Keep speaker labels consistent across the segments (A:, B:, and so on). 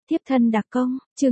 A: Tiếp thân đặc công, chương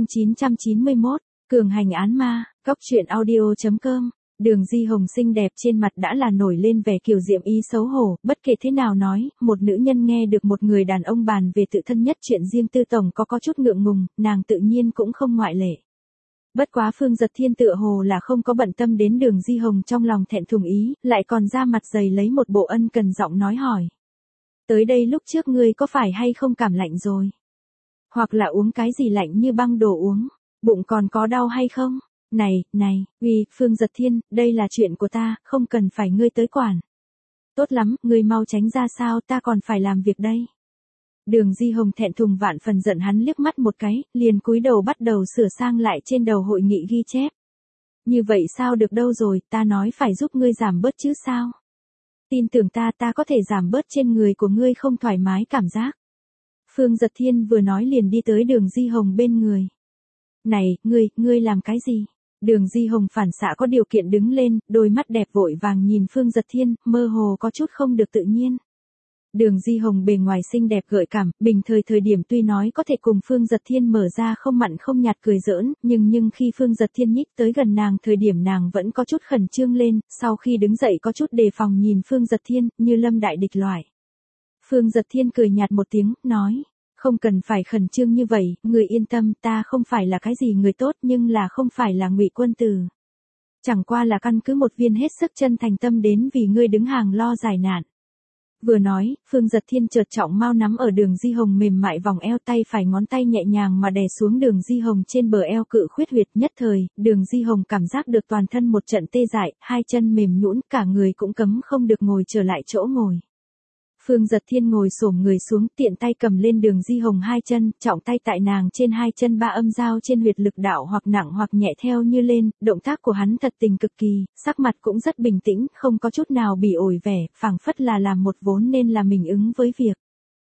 A: 991, cường hành án ma, góc truyện audio.com. Đường Di Hồng xinh đẹp trên mặt đã là nổi lên vẻ kiều diễm ý xấu hổ, bất kể thế nào nói, một nữ nhân nghe được một người đàn ông bàn về tự thân nhất chuyện riêng tư tổng có chút ngượng ngùng, nàng tự nhiên cũng không ngoại lệ. Bất quá Phương Giật Thiên tựa hồ là không có bận tâm đến Đường Di Hồng trong lòng thẹn thùng ý, lại còn ra mặt dày lấy một bộ ân cần giọng nói hỏi. Tới đây lúc trước ngươi có phải hay không cảm lạnh rồi? Hoặc là uống cái gì lạnh như băng đồ uống, bụng còn có đau hay không? Này, Phương Giật Thiên, đây là chuyện của ta, không cần phải ngươi tới quản. Tốt lắm, ngươi mau tránh ra sao, ta còn phải làm việc đây. Đường Di Hồng thẹn thùng vạn phần giận hắn liếc mắt một cái, liền cúi đầu bắt đầu sửa sang lại trên đầu hội nghị ghi chép. Như vậy sao được đâu rồi, ta nói phải giúp ngươi giảm bớt chứ sao? Tin tưởng ta có thể giảm bớt trên người của ngươi không thoải mái cảm giác. Phương Giật Thiên vừa nói liền đi tới Đường Di Hồng bên người. Này, ngươi làm cái gì? Đường Di Hồng phản xạ có điều kiện đứng lên, đôi mắt đẹp vội vàng nhìn Phương Giật Thiên, mơ hồ có chút không được tự nhiên. Đường Di Hồng bề ngoài xinh đẹp gợi cảm, bình thời điểm tuy nói có thể cùng Phương Giật Thiên mở ra không mặn không nhạt cười giỡn, nhưng khi Phương Giật Thiên nhích tới gần nàng thời điểm nàng vẫn có chút khẩn trương lên, sau khi đứng dậy có chút đề phòng nhìn Phương Giật Thiên, như lâm đại địch loại. Phương Giật Thiên cười nhạt một tiếng, nói, không cần phải khẩn trương như vậy, người yên tâm, ta không phải là cái gì người tốt nhưng là không phải là ngụy quân tử. Chẳng qua là căn cứ một viên hết sức chân thành tâm đến vì ngươi đứng hàng lo giải nạn. Vừa nói, Phương Giật Thiên chợt trọng mau nắm ở Đường Di Hồng mềm mại vòng eo, tay phải ngón tay nhẹ nhàng mà đè xuống Đường Di Hồng trên bờ eo cự khuyết huyệt, nhất thời, Đường Di Hồng cảm giác được toàn thân một trận tê dại, hai chân mềm nhũn, cả người cũng cấm không được ngồi trở lại chỗ ngồi. Phương Giật Thiên ngồi xổm người xuống, tiện tay cầm lên Đường Di Hồng hai chân, trọng tay tại nàng trên hai chân ba âm giao trên huyệt lực đạo hoặc nặng hoặc nhẹ theo như lên, động tác của hắn thật tình cực kỳ, sắc mặt cũng rất bình tĩnh, không có chút nào bỉ ổi vẻ, phảng phất là làm một vốn nên là mình ứng với việc.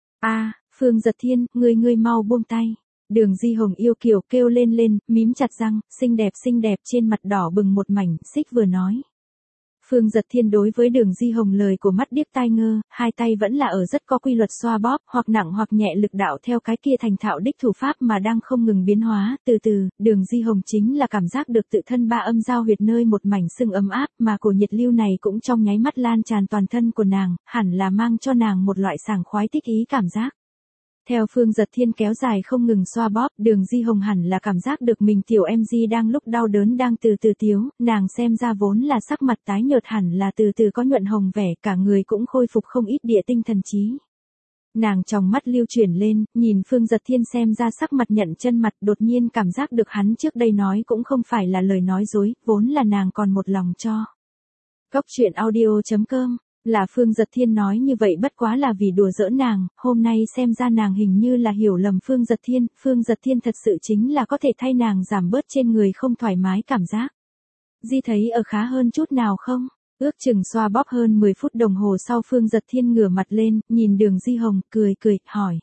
A: Phương Giật Thiên, ngươi mau buông tay. Đường Di Hồng yêu kiều kêu lên, mím chặt răng, xinh đẹp trên mặt đỏ bừng một mảnh, xích vừa nói. Phương Giật Thiên đối với Đường Di Hồng lời của mắt điếc tai ngơ, hai tay vẫn là ở rất có quy luật xoa bóp, hoặc nặng hoặc nhẹ lực đạo theo cái kia thành thạo đích thủ pháp mà đang không ngừng biến hóa, từ từ, Đường Di Hồng chính là cảm giác được tự thân ba âm giao huyệt nơi một mảnh sưng ấm áp, mà cổ nhiệt lưu này cũng trong nháy mắt lan tràn toàn thân của nàng, hẳn là mang cho nàng một loại sảng khoái thích ý cảm giác. Theo Phương Giật Thiên kéo dài không ngừng xoa bóp, Đường Di Hồng hẳn là cảm giác được mình tiểu em Di đang lúc đau đớn đang từ từ tiếu, nàng xem ra vốn là sắc mặt tái nhợt hẳn là từ từ có nhuận hồng vẻ, cả người cũng khôi phục không ít địa tinh thần trí. Nàng trong mắt lưu chuyển lên, nhìn Phương Giật Thiên xem ra sắc mặt nhận chân mặt, đột nhiên cảm giác được hắn trước đây nói cũng không phải là lời nói dối, vốn là nàng còn một lòng cho. Góc truyện audio.com. Là Phương Giật Thiên nói như vậy bất quá là vì đùa giỡn nàng, hôm nay xem ra nàng hình như là hiểu lầm Phương Giật Thiên thật sự chính là có thể thay nàng giảm bớt trên người không thoải mái cảm giác. Di thấy ở khá hơn chút nào không? Ước chừng xoa bóp hơn 10 phút đồng hồ sau Phương Giật Thiên ngửa mặt lên, nhìn Đường Di Hồng, cười, hỏi.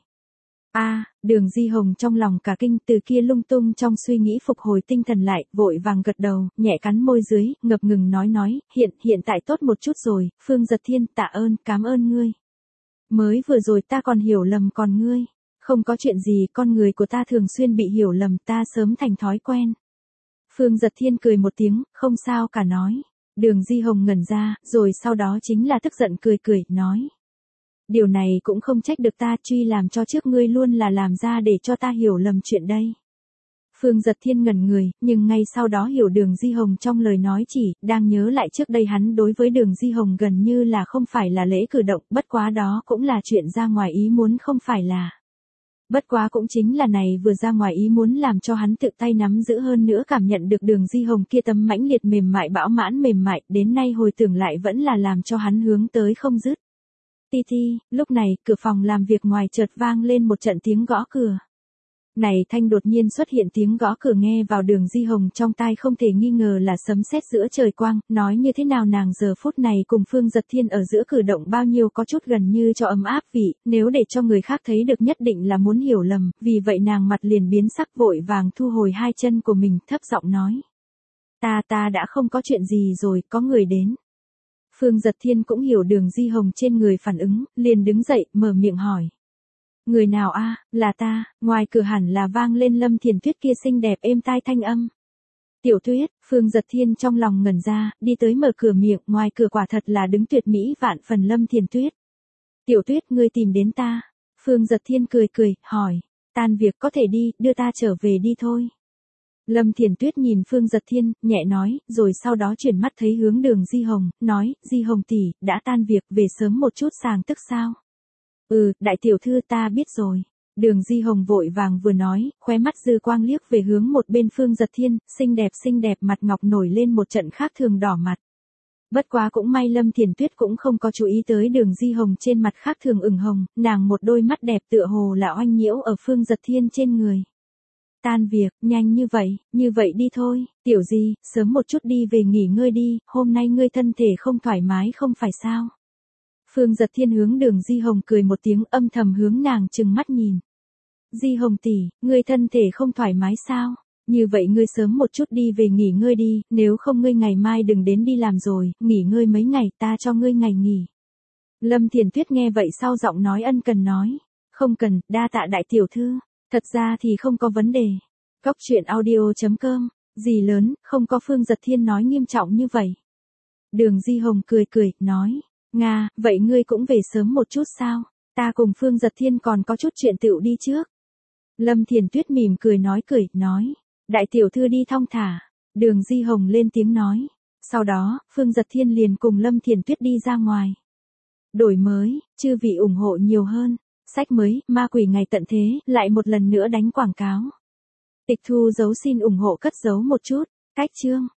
A: Đường Di Hồng trong lòng cả kinh, từ kia lung tung trong suy nghĩ phục hồi tinh thần lại, vội vàng gật đầu, nhẹ cắn môi dưới, ngập ngừng nói, hiện tại tốt một chút rồi, Phương Giật Thiên, cảm ơn ngươi. Mới vừa rồi ta còn hiểu lầm còn ngươi. Không có chuyện gì, con người của ta thường xuyên bị hiểu lầm, ta sớm thành thói quen. Phương Giật Thiên cười một tiếng, không sao cả nói. Đường Di Hồng ngẩn ra, rồi sau đó chính là tức giận cười, nói. Điều này cũng không trách được ta, truy làm cho trước ngươi luôn là làm ra để cho ta hiểu lầm chuyện đây. Phương Giật Thiên ngẩn người, nhưng ngay sau đó hiểu Đường Di Hồng trong lời nói chỉ, đang nhớ lại trước đây hắn đối với Đường Di Hồng gần như là không phải là lễ cử động, bất quá đó cũng là chuyện ra ngoài ý muốn không phải là. Bất quá cũng chính là này vừa ra ngoài ý muốn làm cho hắn tự tay nắm giữ hơn nữa cảm nhận được Đường Di Hồng kia tấm mãnh liệt mềm mại bão mãn mềm mại, đến nay hồi tưởng lại vẫn là làm cho hắn hướng tới không dứt. Lúc này, cửa phòng làm việc ngoài chợt vang lên một trận tiếng gõ cửa. Này thanh đột nhiên xuất hiện tiếng gõ cửa nghe vào Đường Di Hồng trong tai không thể nghi ngờ là sấm sét giữa trời quang, nói như thế nào nàng giờ phút này cùng Phương Giật Thiên ở giữa cử động bao nhiêu có chút gần như cho ấm áp vị, nếu để cho người khác thấy được nhất định là muốn hiểu lầm, vì vậy nàng mặt liền biến sắc vội vàng thu hồi hai chân của mình, thấp giọng nói. Ta đã không có chuyện gì rồi, có người đến. Phương Giật Thiên cũng hiểu Đường Di Hồng trên người phản ứng, liền đứng dậy, mở miệng hỏi. Người nào a? Là ta, ngoài cửa hẳn là vang lên Lâm Thiền Tuyết kia xinh đẹp êm tai thanh âm. Tiểu Tuyết, Phương Giật Thiên trong lòng ngẩn ra, đi tới mở cửa miệng, ngoài cửa quả thật là đứng tuyệt mỹ vạn phần Lâm Thiền Tuyết. Tiểu Tuyết, ngươi tìm đến ta. Phương Giật Thiên cười cười, hỏi. Tan việc có thể đi, đưa ta trở về đi thôi. Lâm Thiền Tuyết nhìn Phương Giật Thiên, nhẹ nói, rồi sau đó chuyển mắt thấy hướng Đường Di Hồng, nói, Di Hồng tỷ, đã tan việc, về sớm một chút sàng tức sao? Đại tiểu thư ta biết rồi. Đường Di Hồng vội vàng vừa nói, khóe mắt dư quang liếc về hướng một bên Phương Giật Thiên, xinh đẹp mặt ngọc nổi lên một trận khác thường đỏ mặt. Bất quá cũng may Lâm Thiền Tuyết cũng không có chú ý tới Đường Di Hồng trên mặt khác thường ửng hồng, nàng một đôi mắt đẹp tựa hồ là oanh nhiễu ở Phương Giật Thiên trên người. Tan việc, nhanh như vậy đi thôi, tiểu Di, sớm một chút đi về nghỉ ngơi đi, hôm nay ngươi thân thể không thoải mái không phải sao? Phương Giật Thiên hướng Đường Di Hồng cười một tiếng, âm thầm hướng nàng trừng mắt nhìn. Di Hồng tỷ, ngươi thân thể không thoải mái sao? Như vậy ngươi sớm một chút đi về nghỉ ngơi đi, nếu không ngươi ngày mai đừng đến đi làm rồi, nghỉ ngơi mấy ngày, ta cho ngươi ngày nghỉ. Lâm Thiền Tuyết nghe vậy sau giọng nói ân cần nói. Không cần, đa tạ đại tiểu thư. Thật ra thì không có vấn đề. Cóc truyện audio.com, gì lớn, không có Phương Giật Thiên nói nghiêm trọng như vậy. Đường Di Hồng cười cười, nói. Nga, vậy ngươi cũng về sớm một chút sao? Ta cùng Phương Giật Thiên còn có chút chuyện tựu đi trước. Lâm Thiền Tuyết mỉm cười, nói. Đại tiểu thư đi thong thả. Đường Di Hồng lên tiếng nói. Sau đó, Phương Giật Thiên liền cùng Lâm Thiền Tuyết đi ra ngoài. Đổi mới, chư vị ủng hộ nhiều hơn. Sách mới, Ma Quỷ Ngày Tận Thế, lại một lần nữa đánh quảng cáo. Tịch thu dấu xin ủng hộ cất giấu một chút. Cách chương.